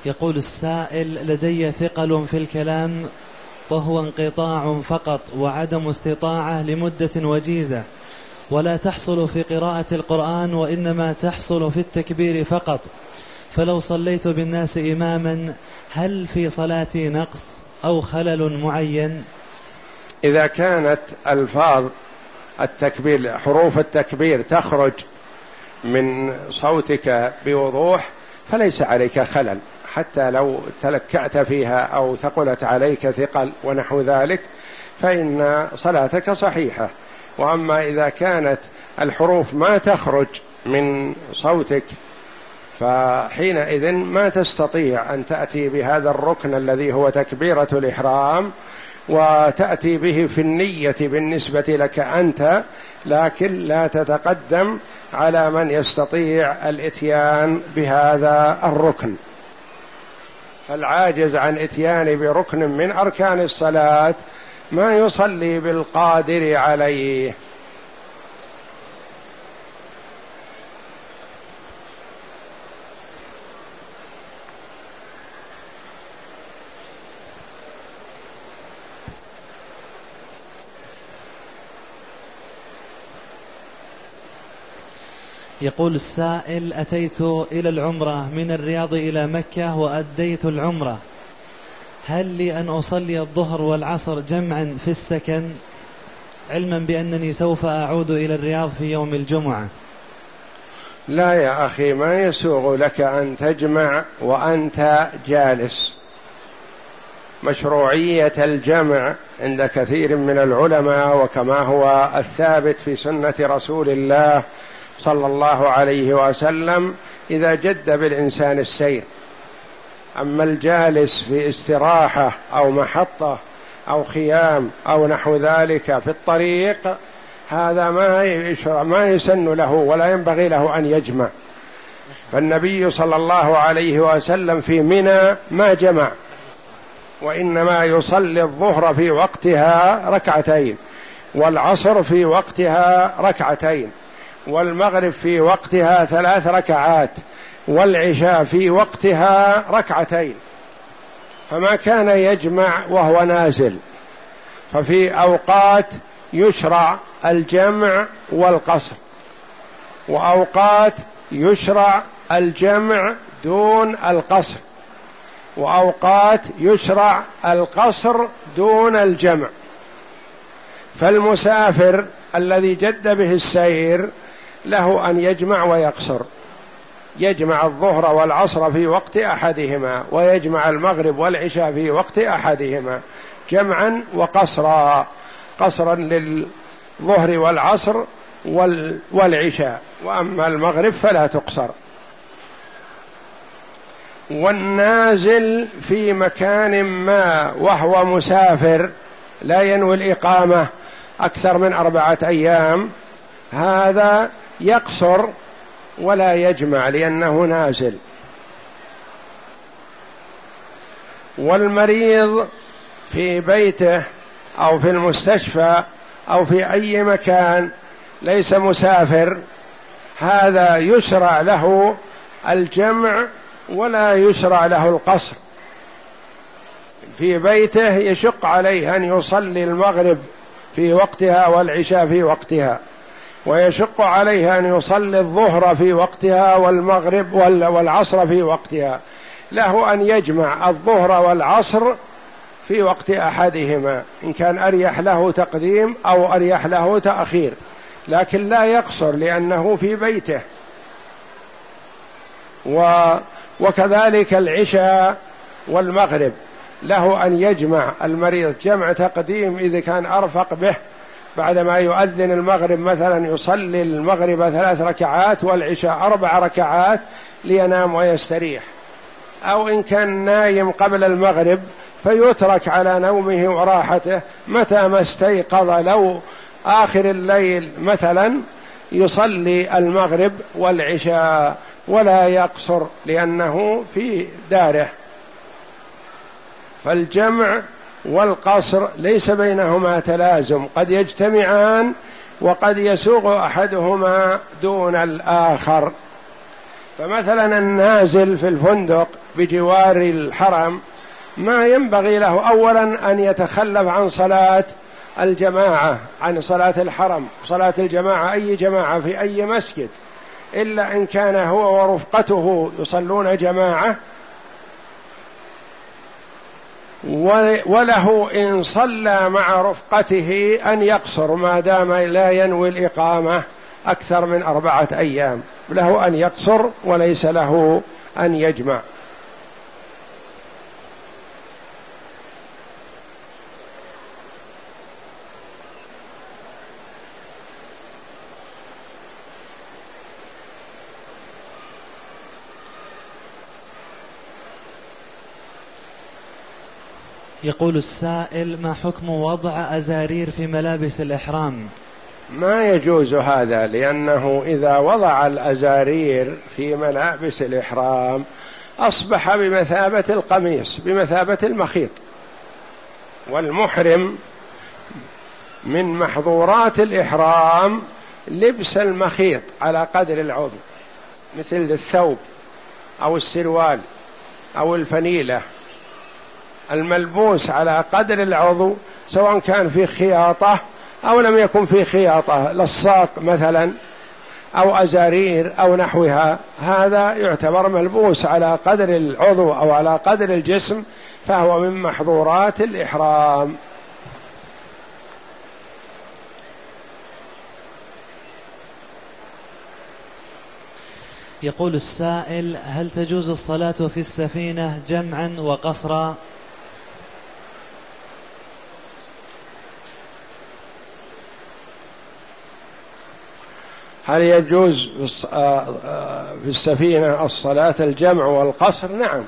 يقول السائل: لدي ثقل في الكلام وهو انقطاع فقط وعدم استطاعة لمدة وجيزة، ولا تحصل في قراءة القرآن وإنما تحصل في التكبير فقط، فلو صليت بالناس إماما هل في صلاتي نقص أو خلل معين؟ إذا كانت ألفاظ التكبير، حروف التكبير تخرج من صوتك بوضوح فليس عليك خلل، حتى لو تلكأت فيها أو ثقلت عليك ثقل ونحو ذلك فإن صلاتك صحيحة. وأما إذا كانت الحروف ما تخرج من صوتك فحينئذ ما تستطيع أن تأتي بهذا الركن الذي هو تكبيرة الإحرام وتأتي به في النية بالنسبة لك أنت، لكن لا تتقدم على من يستطيع الإتيان بهذا الركن. فالعاجز عن إتيان بركن من أركان الصلاة ما يصلي بالقادر عليه. يقول السائل: أتيت إلى العمرة من الرياض إلى مكة وأديت العمرة، هل لي أن أصلي الظهر والعصر جمعا في السكن، علما بأنني سوف أعود إلى الرياض في يوم الجمعة؟ لا يا أخي، ما يسوغ لك أن تجمع وأنت جالس. مشروعية الجمع عند كثير من العلماء، وكما هو الثابت في سنة رسول الله صلى الله عليه وسلم، إذا جد بالإنسان السير. أما الجالس في استراحة أو محطة أو خيام أو نحو ذلك في الطريق، هذا ما ما يسن له ولا ينبغي له أن يجمع. فالنبي صلى الله عليه وسلم في منى ما جمع، وإنما يصلي الظهر في وقتها ركعتين، والعصر في وقتها ركعتين، والمغرب في وقتها ثلاث ركعات، والعشاء في وقتها ركعتين، فما كان يجمع وهو نازل. ففي أوقات يشرع الجمع والقصر، وأوقات يشرع الجمع دون القصر، وأوقات يشرع القصر دون الجمع. فالمسافر الذي جد به السير له أن يجمع ويقصر، يجمع الظهر والعصر في وقت أحدهما، ويجمع المغرب والعشاء في وقت أحدهما جمعا وقصرا، قصرا للظهر والعصر والعشاء، وأما المغرب فلا تقصر. والنازل في مكان ما وهو مسافر لا ينوي الإقامة أكثر من أربعة أيام، هذا يقصر ولا يجمع لأنه نازل. والمريض في بيته أو في المستشفى أو في أي مكان ليس مسافر، هذا يشرع له الجمع ولا يشرع له القصر. في بيته يشق عليه أن يصلي المغرب في وقتها والعشاء في وقتها، ويشق عليه أن يصلي الظهر في وقتها والمغرب والعصر في وقتها، له أن يجمع الظهر والعصر في وقت أحدهما إن كان أريح له تقديم أو أريح له تأخير، لكن لا يقصر لأنه في بيته. و وكذلك العشاء والمغرب له أن يجمع المريض جمع تقديم إذا كان أرفق به، بعدما يؤذن المغرب مثلا يصلي المغرب ثلاث ركعات والعشاء أربع ركعات لينام ويستريح، أو إن كان نايم قبل المغرب فيترك على نومه وراحته، متى ما استيقظ لو آخر الليل مثلا يصلي المغرب والعشاء ولا يقصر لأنه في داره. فالجمع والقصر ليس بينهما تلازم، قد يجتمعان وقد يسوغ أحدهما دون الآخر. فمثلا النازل في الفندق بجوار الحرم ما ينبغي له أولا أن يتخلف عن صلاة الجماعة، عن صلاة الحرم، صلاة الجماعة أي جماعة في أي مسجد، إلا إن كان هو ورفقته يصلون جماعة، وله إن صلى مع رفقته أن يقصر ما دام لا ينوي الإقامة أكثر من أربعة أيام، له أن يقصر وليس له أن يجمع. يقول السائل: ما حكم وضع أزارير في ملابس الإحرام؟ ما يجوز هذا، لأنه إذا وضع الأزارير في ملابس الإحرام أصبح بمثابة القميص، بمثابة المخيط، والمحرم من محظورات الإحرام لبس المخيط على قدر العضو، مثل الثوب أو السروال أو الفنيلة، الملبوس على قدر العضو سواء كان في خياطة أو لم يكن في خياطة، لصاق مثلا أو أزارير أو نحوها، هذا يعتبر ملبوس على قدر العضو أو على قدر الجسم، فهو من محظورات الإحرام. يقول السائل: هل تجوز الصلاة في السفينة جمعا وقصرا؟ هل يجوز في السفينة الصلاة الجمع والقصر؟ نعم،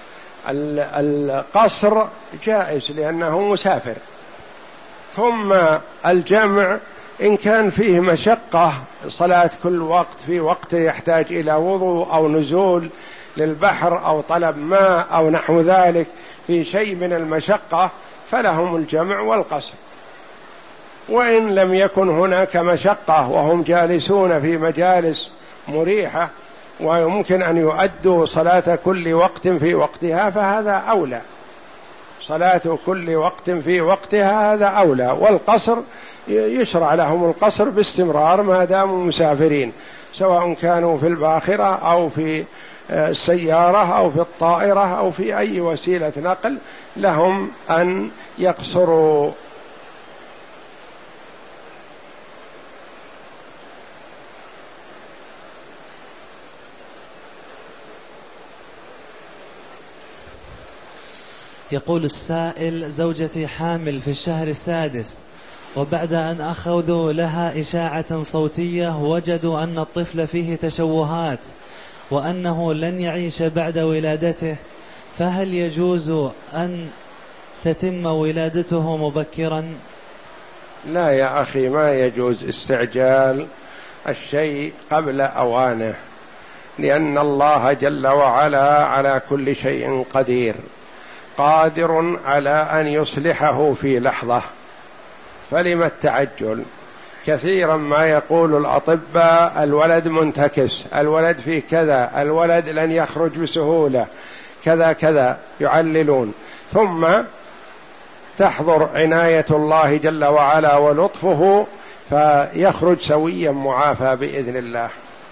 القصر جائز لأنه مسافر، ثم الجمع إن كان فيه مشقة، صلاة كل وقت في وقت يحتاج إلى وضوء أو نزول للبحر أو طلب ماء أو نحو ذلك، في شيء من المشقة فلهم الجمع والقصر. وإن لم يكن هناك مشقة وهم جالسون في مجالس مريحة ويمكن أن يؤدوا صلاة كل وقت في وقتها فهذا أولى، صلاة كل وقت في وقتها هذا أولى، والقصر يشرع لهم القصر باستمرار ما داموا مسافرين، سواء كانوا في الباخرة أو في السيارة أو في الطائرة أو في أي وسيلة نقل، لهم أن يقصروا. يقول السائل: زوجتي حامل في الشهر السادس، وبعد أن أخذوا لها إشاعة صوتية وجدوا أن الطفل فيه تشوهات وأنه لن يعيش بعد ولادته، فهل يجوز أن تتم ولادته مبكرا؟ لا يا أخي، ما يجوز استعجال الشيء قبل أوانه، لأن الله جل وعلا على كل شيء قدير، قادر على أن يصلحه في لحظة، فلم التعجل؟ كثيرا ما يقول الأطباء الولد منتكس، الولد فيه كذا، الولد لن يخرج بسهولة، كذا كذا يعللون، ثم تحضر عناية الله جل وعلا ولطفه فيخرج سويا معافى بإذن الله.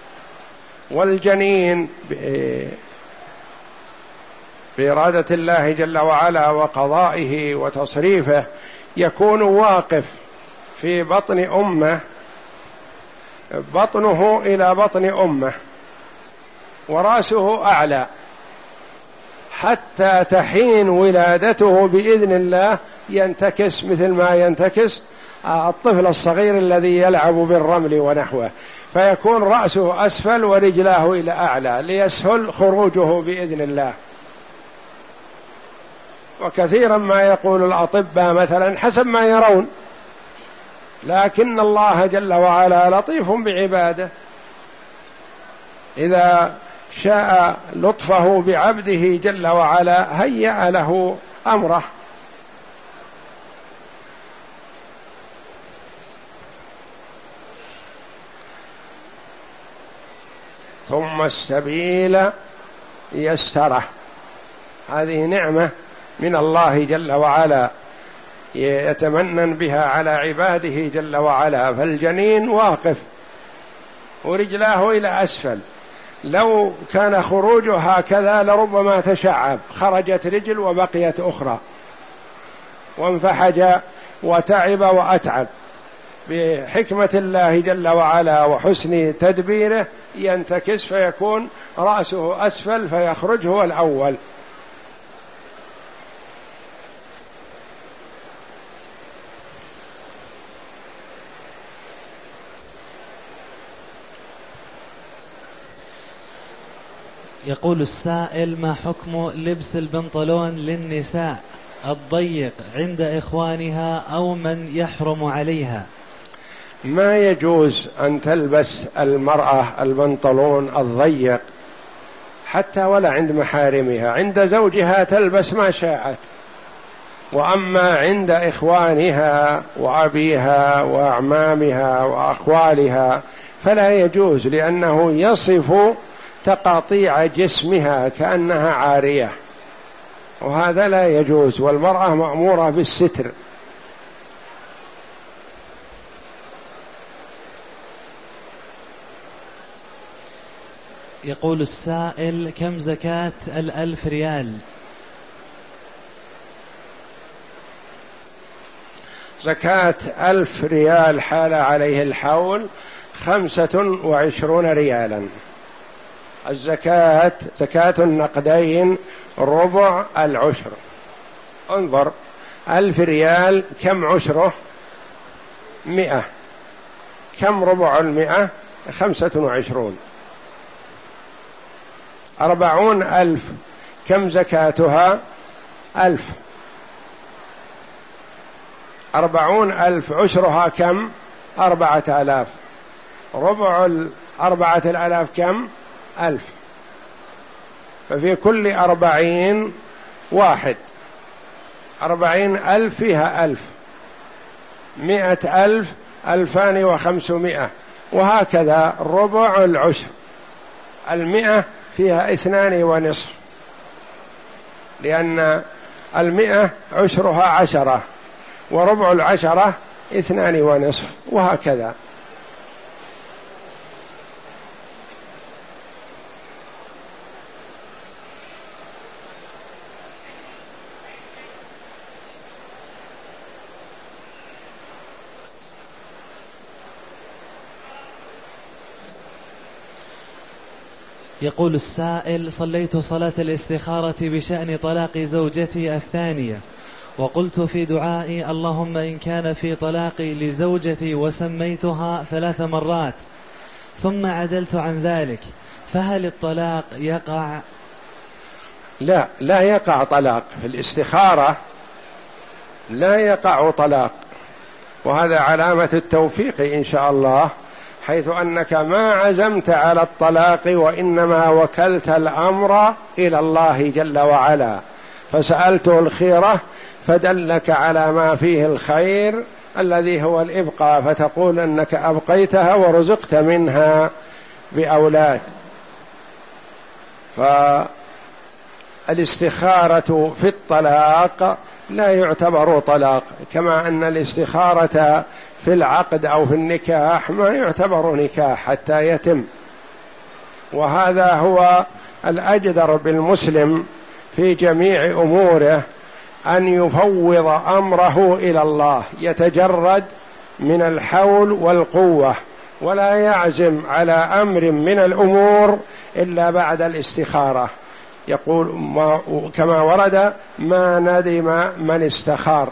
والجنين بإرادة الله جل وعلا وقضائه وتصريفه يكون واقف في بطن أمه، بطنه إلى بطن أمه ورأسه أعلى، حتى تحين ولادته بإذن الله ينتكس مثل ما ينتكس الطفل الصغير الذي يلعب بالرمل ونحوه، فيكون رأسه أسفل ورجلاه إلى أعلى ليسهل خروجه بإذن الله. وكثيرا ما يقول الأطباء مثلا حسب ما يرون، لكن الله جل وعلا لطيف بعباده، إذا شاء لطفه بعبده جل وعلا هيأ له أمره. ثم السبيل يسره. هذه نعمة من الله جل وعلا يتمنن بها على عباده جل وعلا. فالجنين واقف ورجلاه إلى أسفل، لو كان خروجه هكذا لربما تشعب، خرجت رجل وبقيت أخرى، وانفحج وتعب وأتعب. بحكمة الله جل وعلا وحسن تدبيره ينتكس فيكون رأسه أسفل فيخرج هو الأول. يقول السائل: ما حكم لبس البنطلون للنساء الضيق عند إخوانها أو من يحرم عليها؟ ما يجوز أن تلبس المرأة البنطلون الضيق حتى ولا عند محارمها. عند زوجها تلبس ما شاءت، وأما عند إخوانها وأبيها وأعمامها وأخوالها فلا يجوز، لأنه يصف تقاطيع جسمها كأنها عارية، وهذا لا يجوز، والمرأة مأمورة بالستر. يقول السائل: كم زكاة الألف ريال؟ زكاة ألف ريال حال عليه الحول خمسة وعشرون ريالا. الزكاة زكاة النقدين ربع العشر. انظر، ألف ريال كم عشره؟ مئة. كم ربع المئة؟ خمسة وعشرون. أربعون ألف كم زكاتها؟ ألف. أربعون ألف عشرها كم؟ أربعة آلاف. ربع الأربعة الآلاف كم؟ ألف. ففي كل أربعين واحد، أربعين ألف فيها ألف، مئة ألف ألفان وخمسمائة، وهكذا ربع العشر. المئة فيها اثنان ونصف، لأن المئة عشرها عشرة، وربع العشرة اثنان ونصف، وهكذا. يقول السائل: صليت صلاة الاستخارة بشأن طلاق زوجتي الثانية، وقلت في دعائي: اللهم إن كان في طلاقي لزوجتي، وسميتها ثلاث مرات، ثم عدلت عن ذلك، فهل الطلاق يقع؟ لا، لا يقع طلاق في الاستخارة، لا يقع طلاق، وهذا علامة التوفيق إن شاء الله، حيث أنك ما عزمت على الطلاق، وإنما وكلت الأمر إلى الله جل وعلا، فسألته الخيرة فدلك على ما فيه الخير الذي هو الإبقاء، فتقول أنك أبقيتها ورزقت منها بأولاد. فالاستخارة في الطلاق لا يعتبر طلاق، كما أن الاستخارة في العقد أو في النكاح ما يعتبر نكاح حتى يتم. وهذا هو الأجدر بالمسلم في جميع أموره، أن يفوض أمره إلى الله، يتجرد من الحول والقوة، ولا يعزم على أمر من الأمور إلا بعد الاستخارة. يقول ما كما ورد: ما ندم من استخار.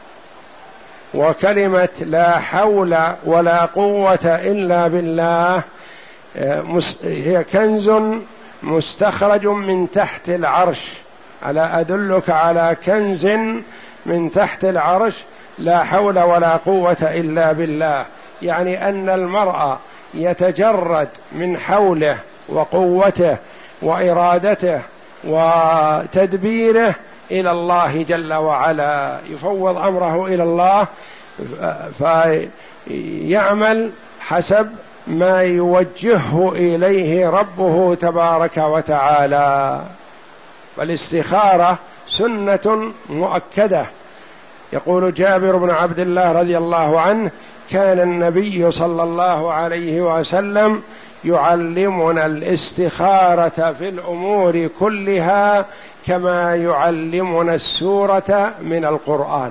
وكلمة لا حول ولا قوة إلا بالله هي كنز مستخرج من تحت العرش. ألا أدلك على كنز من تحت العرش؟ لا حول ولا قوة إلا بالله، يعني أن المرء يتجرد من حوله وقوته وإرادته وتدبيره إلى الله جل وعلا، يفوض أمره إلى الله فيعمل حسب ما يوجهه إليه ربه تبارك وتعالى. والاستخارة سنة مؤكدة. يقول جابر بن عبد الله رضي الله عنه: كان النبي صلى الله عليه وسلم يعلمنا الاستخارة في الأمور كلها كما يعلمنا السورة من القرآن.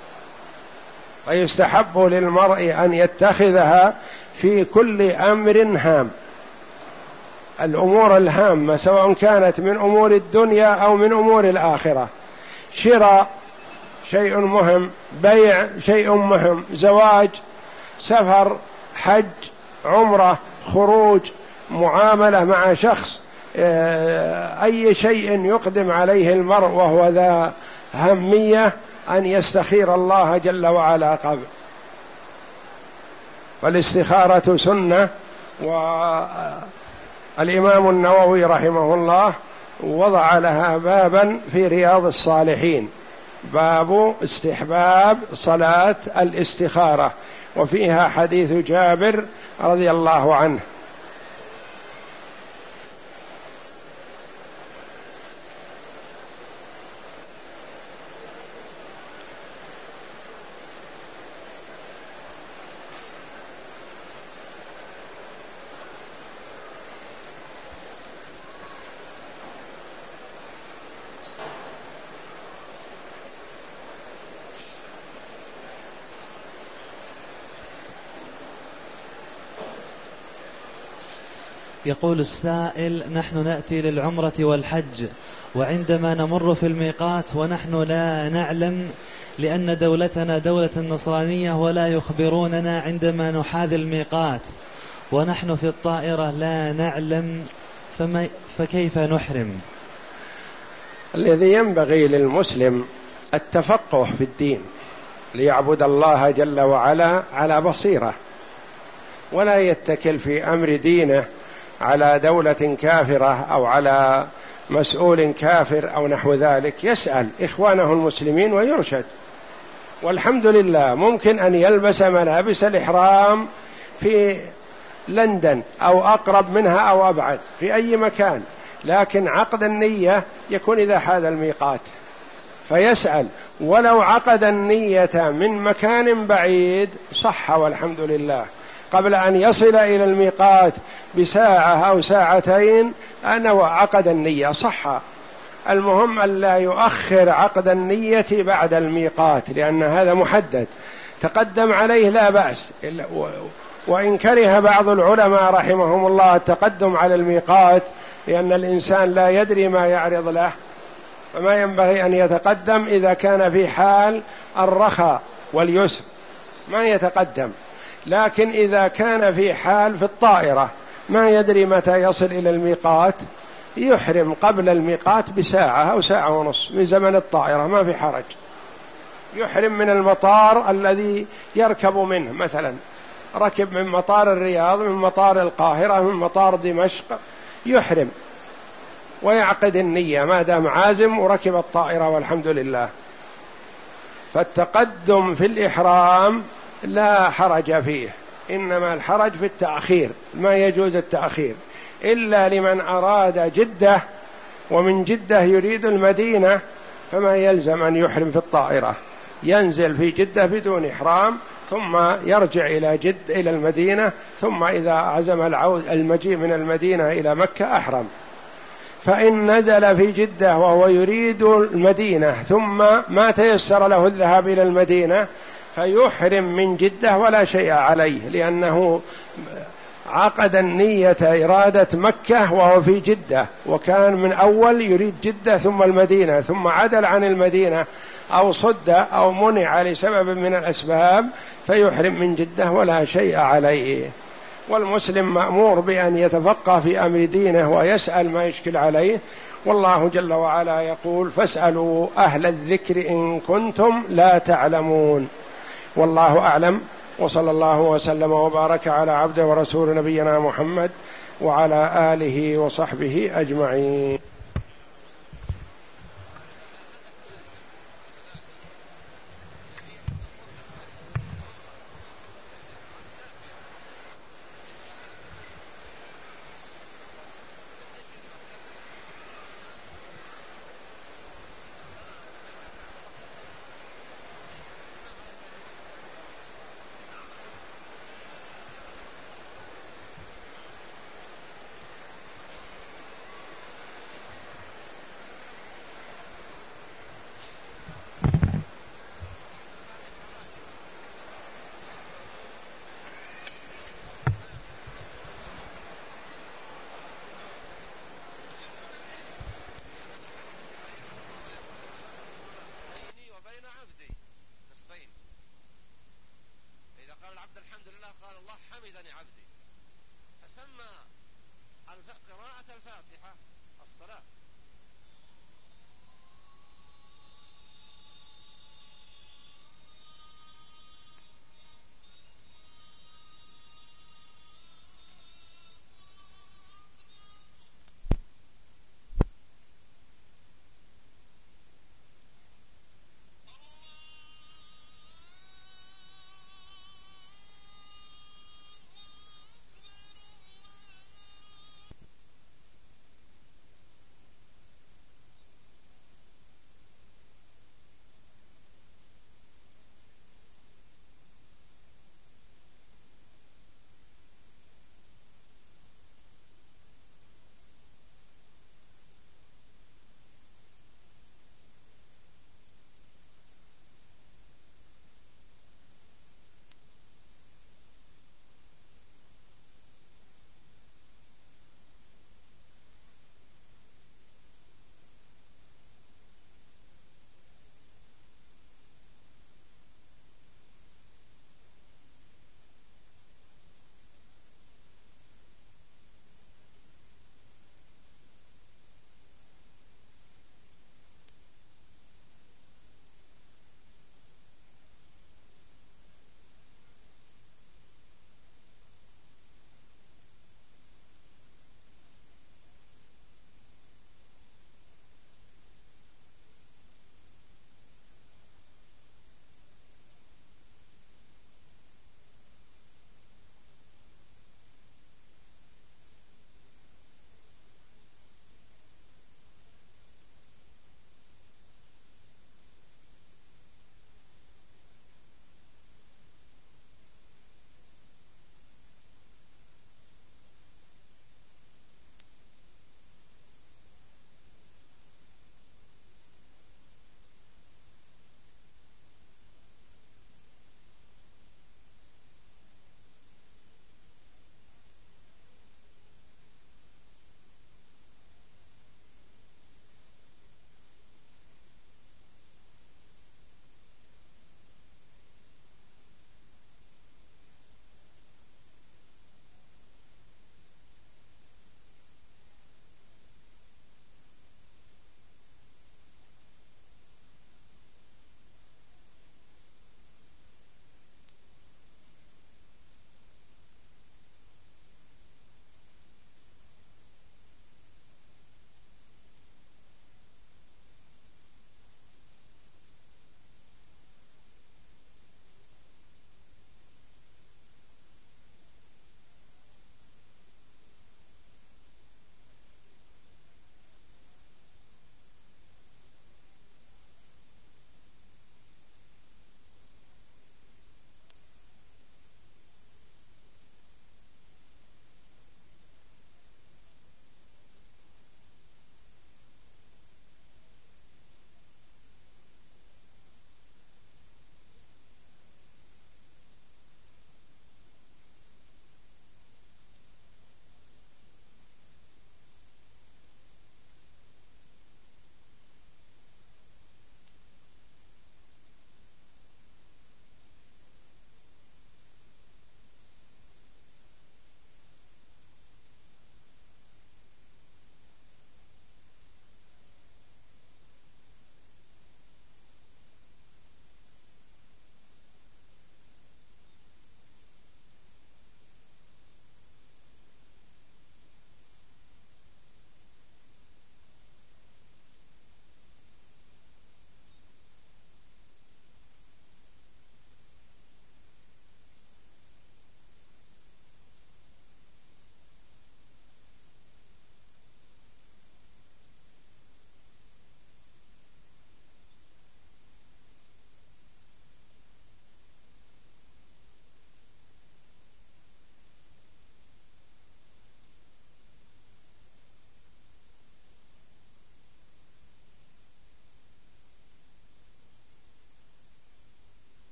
ويستحب للمرء أن يتخذها في كل أمر هام، الأمور الهامة سواء كانت من أمور الدنيا أو من أمور الآخرة. شراء شيء مهم، بيع شيء مهم، زواج، سفر، حج، عمرة، خروج، معاملة مع شخص، أي شيء يقدم عليه المرء وهو ذا أهمية أن يستخير الله جل وعلا قبل. والاستخارة سنة. والإمام النووي رحمه الله وضع لها بابا في رياض الصالحين، باب استحباب صلاة الاستخارة، وفيها حديث جابر رضي الله عنه. يقول السائل: نحن نأتي للعمرة والحج، وعندما نمر في الميقات ونحن لا نعلم، لأن دولتنا دولة نصرانية ولا يخبروننا عندما نحاذي الميقات، ونحن في الطائرة لا نعلم، فما فكيف نحرم؟ الذي ينبغي للمسلم التفقه في الدين ليعبد الله جل وعلا على بصيرة، ولا يتكل في أمر دينه على دولة كافرة أو على مسؤول كافر أو نحو ذلك. يسأل إخوانه المسلمين ويرشد. والحمد لله ممكن أن يلبس ملابس الإحرام في لندن أو أقرب منها أو أبعد في أي مكان، لكن عقد النية يكون إذا حاذ الميقات. فيسأل: ولو عقد النية من مكان بعيد صح والحمد لله، قبل أن يصل إلى الميقات بساعة أو ساعتين أنا وعقد النية صح. المهم أن لا يؤخر عقد النية بعد الميقات، لأن هذا محدد تقدم عليه لا بأس. وإن كره بعض العلماء رحمهم الله التقدم على الميقات، لأن الإنسان لا يدري ما يعرض له، فما ينبغي أن يتقدم إذا كان في حال الرخاء واليسر ما يتقدم. لكن إذا كان في حال في الطائرة ما يدري متى يصل إلى الميقات يحرم قبل الميقات بساعة أو ساعة ونصف من زمن الطائرة، ما في حرج. يحرم من المطار الذي يركب منه، مثلا ركب من مطار الرياض، من مطار القاهرة، من مطار دمشق، يحرم ويعقد النية ما دام عازم وركب الطائرة والحمد لله. فالتقدم في الإحرام لا حرج فيه، إنما الحرج في التأخير، ما يجوز التأخير إلا لمن أراد جدة ومن جدة يريد المدينة، فما يلزم أن يحرم في الطائرة، ينزل في جدة بدون إحرام ثم يرجع إلى جد إلى المدينة، ثم إذا عزم العود المجيء من المدينة إلى مكة أحرم. فإن نزل في جدة وهو يريد المدينة ثم ما تيسر له الذهاب إلى المدينة فيحرم من جدة ولا شيء عليه، لأنه عقد النية إرادة مكة وهو في جدة، وكان من أول يريد جدة ثم المدينة، ثم عدل عن المدينة أو صد أو منع لسبب من الأسباب فيحرم من جدة ولا شيء عليه. والمسلم مأمور بأن يتفقه في أمر دينه ويسأل ما يشكل عليه، والله جل وعلا يقول: فاسألوا أهل الذكر إن كنتم لا تعلمون. والله أعلم، وصلى الله وسلم وبارك على عبده ورسول نبينا محمد وعلى آله وصحبه أجمعين. الحمد لله قال الله حمدني عبدي، فسمى قراءة الفاتحة الصلاة.